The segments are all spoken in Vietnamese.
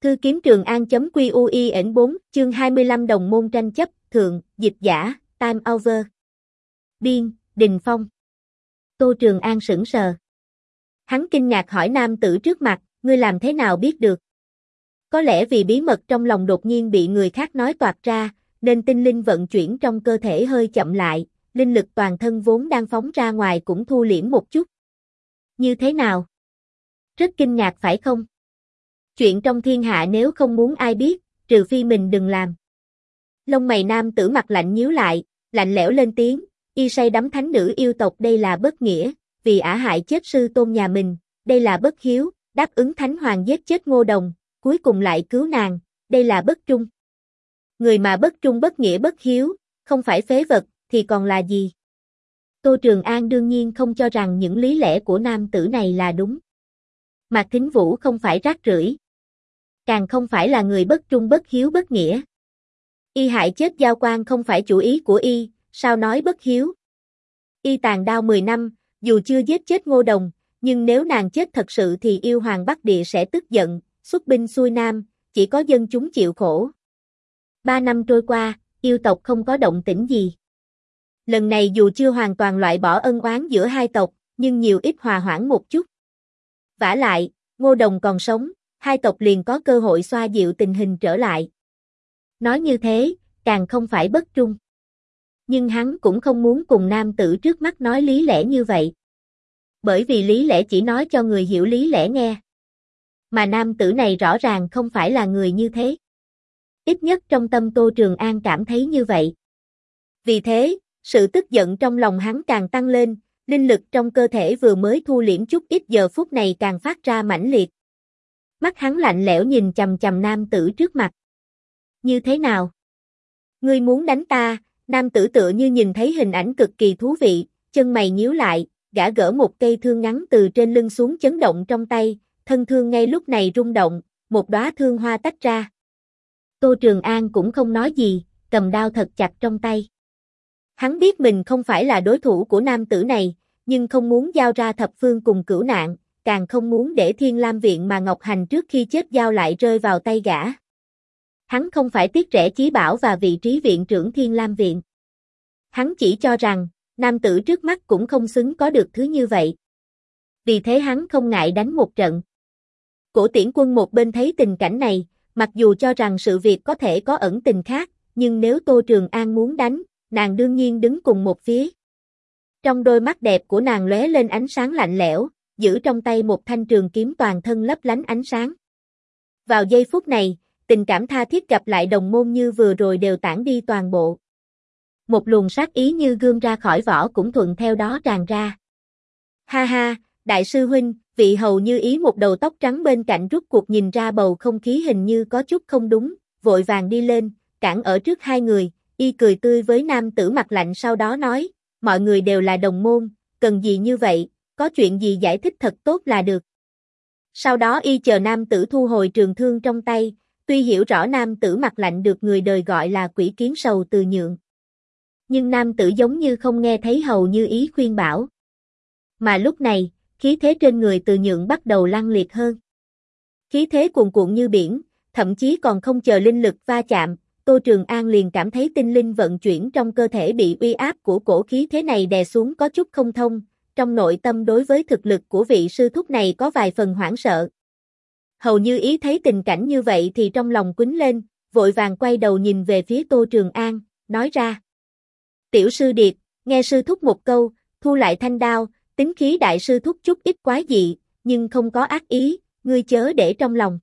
Thư kiếm Trường An.QUIN 4, chương 25 đồng môn tranh chấp, thượng, dịch giả, time over. Biên, Đình Phong. Tô Trường An sững sờ. Hắn kinh ngạc hỏi nam tử trước mặt, ngươi làm thế nào biết được? Có lẽ vì bí mật trong lòng đột nhiên bị người khác nói toạc ra, nên tinh linh vận chuyển trong cơ thể hơi chậm lại, linh lực toàn thân vốn đang phóng ra ngoài cũng thu liễm một chút. Như thế nào? Rất kinh ngạc phải không? Chuyện trong thiên hạ nếu không muốn ai biết, trừ phi mình đừng làm. Lông mày nam tử mặt lạnh nhíu lại, lạnh lẽo lên tiếng, y say đắm thánh nữ yêu tộc đây là bất nghĩa, vì ả hại chết sư tôn nhà mình, đây là bất hiếu, đáp ứng thánh hoàng giết chết Ngô Đồng, cuối cùng lại cứu nàng, đây là bất trung. Người mà bất trung bất nghĩa bất hiếu, không phải phế vật, thì còn là gì? Tô Trường An đương nhiên không cho rằng những lý lẽ của nam tử này là đúng. Mạc Thính Vũ không phải rác rưởi, càng không phải là người bất trung bất hiếu bất nghĩa. Y hại chết Giao Quan không phải chủ ý của y, sao nói bất hiếu? Y tàn đao 10 năm, dù chưa giết chết Ngô Đồng, nhưng nếu nàng chết thật sự thì yêu hoàng Bắc Địa sẽ tức giận, xuất binh xuôi nam, chỉ có dân chúng chịu khổ. 3 năm trôi qua, yêu tộc không có động tĩnh gì. Lần này dù chưa hoàn toàn loại bỏ ân oán giữa hai tộc, nhưng nhiều ít hòa hoãn một chút. Vả lại, Ngô Đồng còn sống, hai tộc liền có cơ hội xoa dịu tình hình trở lại. Nói như thế, càng không phải bất trung. Nhưng hắn cũng không muốn cùng nam tử trước mắt nói lý lẽ như vậy. Bởi vì lý lẽ chỉ nói cho người hiểu lý lẽ nghe. Mà nam tử này rõ ràng không phải là người như thế. Ít nhất trong tâm Tô Trường An cảm thấy như vậy. Vì thế, sự tức giận trong lòng hắn càng tăng lên, linh lực trong cơ thể vừa mới thu liễm chút ít giờ phút này càng phát ra mãnh liệt. Mắt hắn lạnh lẽo nhìn chằm chằm nam tử trước mặt. Như thế nào? Ngươi muốn đánh ta? Nam tử tựa như nhìn thấy hình ảnh cực kỳ thú vị, chân mày nhíu lại, gã gỡ một cây thương ngắn từ trên lưng xuống chấn động trong tay, thân thương ngay lúc này rung động, một đóa thương hoa tách ra. Tô Trường An cũng không nói gì, cầm đao thật chặt trong tay. Hắn biết mình không phải là đối thủ của nam tử này, nhưng không muốn giao ra thập phương cùng cửu nạn, càng không muốn để Thiên Lam Viện mà Ngọc Hành trước khi chết giao lại rơi vào tay gã. Hắn không phải tiếc rẻ chí bảo và vị trí viện trưởng Thiên Lam Viện. Hắn chỉ cho rằng, nam tử trước mắt cũng không xứng có được thứ như vậy. Vì thế hắn không ngại đánh một trận. Cổ Tiễn Quân một bên thấy tình cảnh này, mặc dù cho rằng sự việc có thể có ẩn tình khác, nhưng nếu Tô Trường An muốn đánh, nàng đương nhiên đứng cùng một phía. Trong đôi mắt đẹp của nàng lóe lên ánh sáng lạnh lẽo, giữ trong tay một thanh trường kiếm toàn thân lấp lánh ánh sáng. Vào giây phút này, tình cảm tha thiết gặp lại đồng môn như vừa rồi đều tản đi toàn bộ. Một luồng sát ý như gươm ra khỏi vỏ cũng thuận theo đó tràn ra. Ha ha, đại sư huynh, vị hầu như ý một đầu tóc trắng bên cạnh rút cuộc nhìn ra bầu không khí hình như có chút không đúng, vội vàng đi lên, cản ở trước hai người, y cười tươi với nam tử mặt lạnh sau đó nói, mọi người đều là đồng môn, cần gì như vậy, có chuyện gì giải thích thật tốt là được. Sau đó y chờ nam tử thu hồi trường thương trong tay, tuy hiểu rõ nam tử mặt lạnh được người đời gọi là quỷ kiến sầu từ nhượng. Nhưng nam tử giống như không nghe thấy hầu như ý khuyên bảo. Mà lúc này, khí thế trên người từ nhượng bắt đầu lăng liệt hơn. Khí thế cuồn cuộn như biển, thậm chí còn không chờ linh lực va chạm, Tô Trường An liền cảm thấy tinh linh vận chuyển trong cơ thể bị uy áp của cổ khí thế này đè xuống có chút không thông, trong nội tâm đối với thực lực của vị sư thúc này có vài phần hoảng sợ. Hầu như ý thấy tình cảnh như vậy thì trong lòng quýnh lên, vội vàng quay đầu nhìn về phía Tô Trường An, nói ra. Tiểu sư điệt, nghe sư thúc một câu, thu lại thanh đao, tính khí đại sư thúc chút ít quái dị, nhưng không có ác ý, ngươi chớ để trong lòng.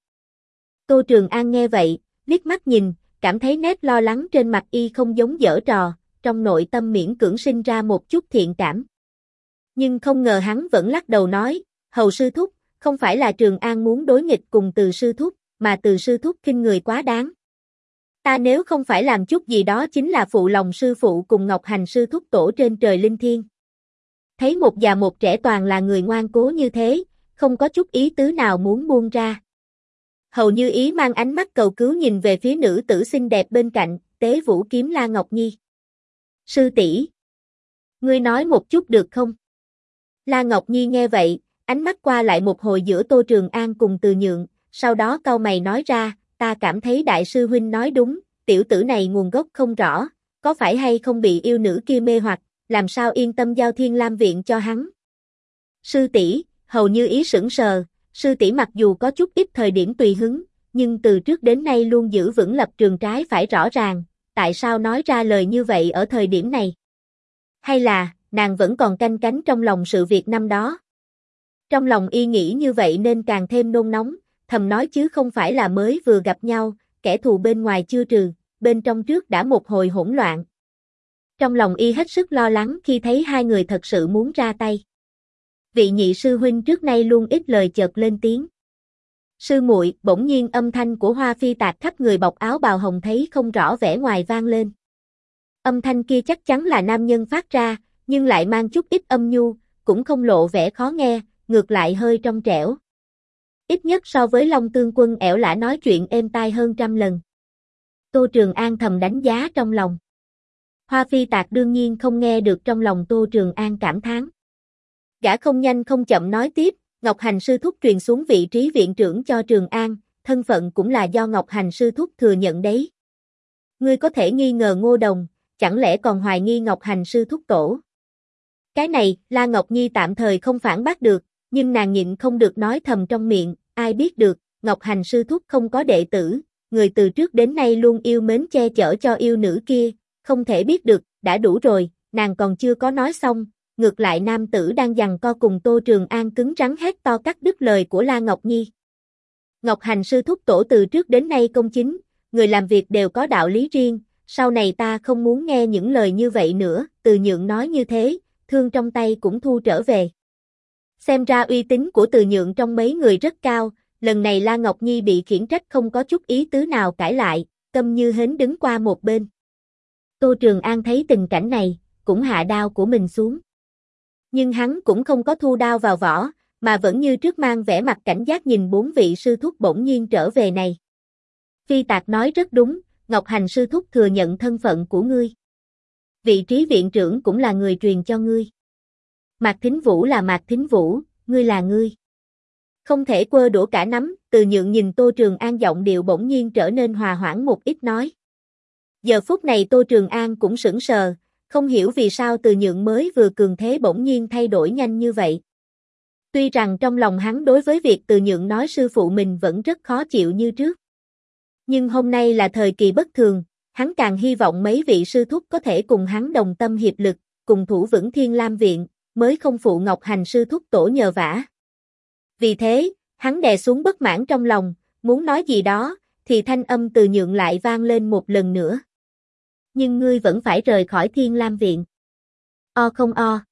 Tô Trường An nghe vậy, liếc mắt nhìn, cảm thấy nét lo lắng trên mặt y không giống giở trò, trong nội tâm miễn cưỡng sinh ra một chút thiện cảm. Nhưng không ngờ hắn vẫn lắc đầu nói, hầu sư thúc, không phải là Trường An muốn đối nghịch cùng Từ sư thúc, mà Từ sư thúc khinh người quá đáng. Ta nếu không phải làm chút gì đó chính là phụ lòng sư phụ cùng Ngọc Hành sư thúc tổ trên trời linh thiên. Thấy một già một trẻ toàn là người ngoan cố như thế, không có chút ý tứ nào muốn buông ra. Hầu như ý mang ánh mắt cầu cứu nhìn về phía nữ tử xinh đẹp bên cạnh, Tế Vũ Kiếm La Ngọc Nhi. Sư tỷ, ngươi nói một chút được không? La Ngọc Nhi nghe vậy, ánh mắt qua lại một hồi giữa Tô Trường An cùng Từ Nhượng, sau đó cau mày nói ra, ta cảm thấy đại sư huynh nói đúng, tiểu tử này nguồn gốc không rõ, có phải hay không bị yêu nữ kia mê hoặc, làm sao yên tâm giao Thiên Lam viện cho hắn. Sư tỷ, hầu như ý sững sờ, sư tỷ mặc dù có chút ít thời điểm tùy hứng, nhưng từ trước đến nay luôn giữ vững lập trường trái phải rõ ràng, tại sao nói ra lời như vậy ở thời điểm này? Hay là, nàng vẫn còn canh cánh trong lòng sự việc năm đó? Trong lòng y nghĩ như vậy nên càng thêm nôn nóng, thầm nói chứ không phải là mới vừa gặp nhau, kẻ thù bên ngoài chưa trừ, bên trong trước đã một hồi hỗn loạn. Trong lòng y hết sức lo lắng khi thấy hai người thật sự muốn ra tay. Vị nhị sư huynh trước nay luôn ít lời chợt lên tiếng. Sư muội, bỗng nhiên âm thanh của Hoa Phi Tạc khắp người bọc áo bào hồng thấy không rõ vẻ ngoài vang lên. Âm thanh kia chắc chắn là nam nhân phát ra, nhưng lại mang chút ít âm nhu, cũng không lộ vẻ khó nghe, ngược lại hơi trong trẻo. Ít nhất so với Long Tương Quân ẻo lả nói chuyện êm tai hơn trăm lần. Tô Trường An thầm đánh giá trong lòng. Hoa Phi Tạc đương nhiên không nghe được trong lòng Tô Trường An cảm thán. Gã không nhanh không chậm nói tiếp, Ngọc Hành sư thúc truyền xuống vị trí viện trưởng cho Trường An, thân phận cũng là do Ngọc Hành sư thúc thừa nhận đấy. Ngươi có thể nghi ngờ Ngô Đồng, chẳng lẽ còn hoài nghi Ngọc Hành sư thúc tổ? Cái này, La Ngọc Nhi tạm thời không phản bác được, nhưng nàng nhịn không được nói thầm trong miệng, ai biết được, Ngọc Hành sư thúc không có đệ tử, người từ trước đến nay luôn yêu mến che chở cho yêu nữ kia, không thể biết được, đã đủ rồi, nàng còn chưa có nói xong, ngược lại nam tử đang giằng co cùng Tô Trường An cứng rắn hét to cắt đứt lời của La Ngọc Nhi. Ngọc Hành sư thúc tổ từ trước đến nay công chính, người làm việc đều có đạo lý riêng, sau này ta không muốn nghe những lời như vậy nữa, Từ Nhượng nói như thế, thương trong tay cũng thu trở về. Xem ra uy tín của Từ Nhượng trong mấy người rất cao, lần này La Ngọc Nhi bị khiển trách không có chút ý tứ nào cãi lại, câm như hến đứng qua một bên. Tô Trường An thấy tình cảnh này, cũng hạ đao của mình xuống. Nhưng hắn cũng không có thu đao vào vỏ, mà vẫn như trước mang vẻ mặt cảnh giác nhìn bốn vị sư thúc bỗng nhiên trở về này. Phi Tạc nói rất đúng, Ngọc Hành sư thúc thừa nhận thân phận của ngươi. Vị trí viện trưởng cũng là người truyền cho ngươi. Mạc Thính Vũ là Mạc Thính Vũ, ngươi là ngươi. Không thể quơ đũa cả nắm, Từ Nhượng nhìn Tô Trường An giọng điệu bỗng nhiên trở nên hòa hoãn một ít nói. Giờ phút này Tô Trường An cũng sững sờ, không hiểu vì sao Từ Nhượng mới vừa cường thế bỗng nhiên thay đổi nhanh như vậy. Tuy rằng trong lòng hắn đối với việc Từ Nhượng nói sư phụ mình vẫn rất khó chịu như trước. Nhưng hôm nay là thời kỳ bất thường, hắn càng hy vọng mấy vị sư thúc có thể cùng hắn đồng tâm hiệp lực, cùng thủ vững Thiên Lam viện, mới không phụ Ngọc Hành sư thúc tổ nhờ vả. Vì thế, hắn đè xuống bất mãn trong lòng, muốn nói gì đó, thì thanh âm Từ Nhượng lại vang lên một lần nữa. Nhưng ngươi vẫn phải rời khỏi Thiên Lam viện. O không o.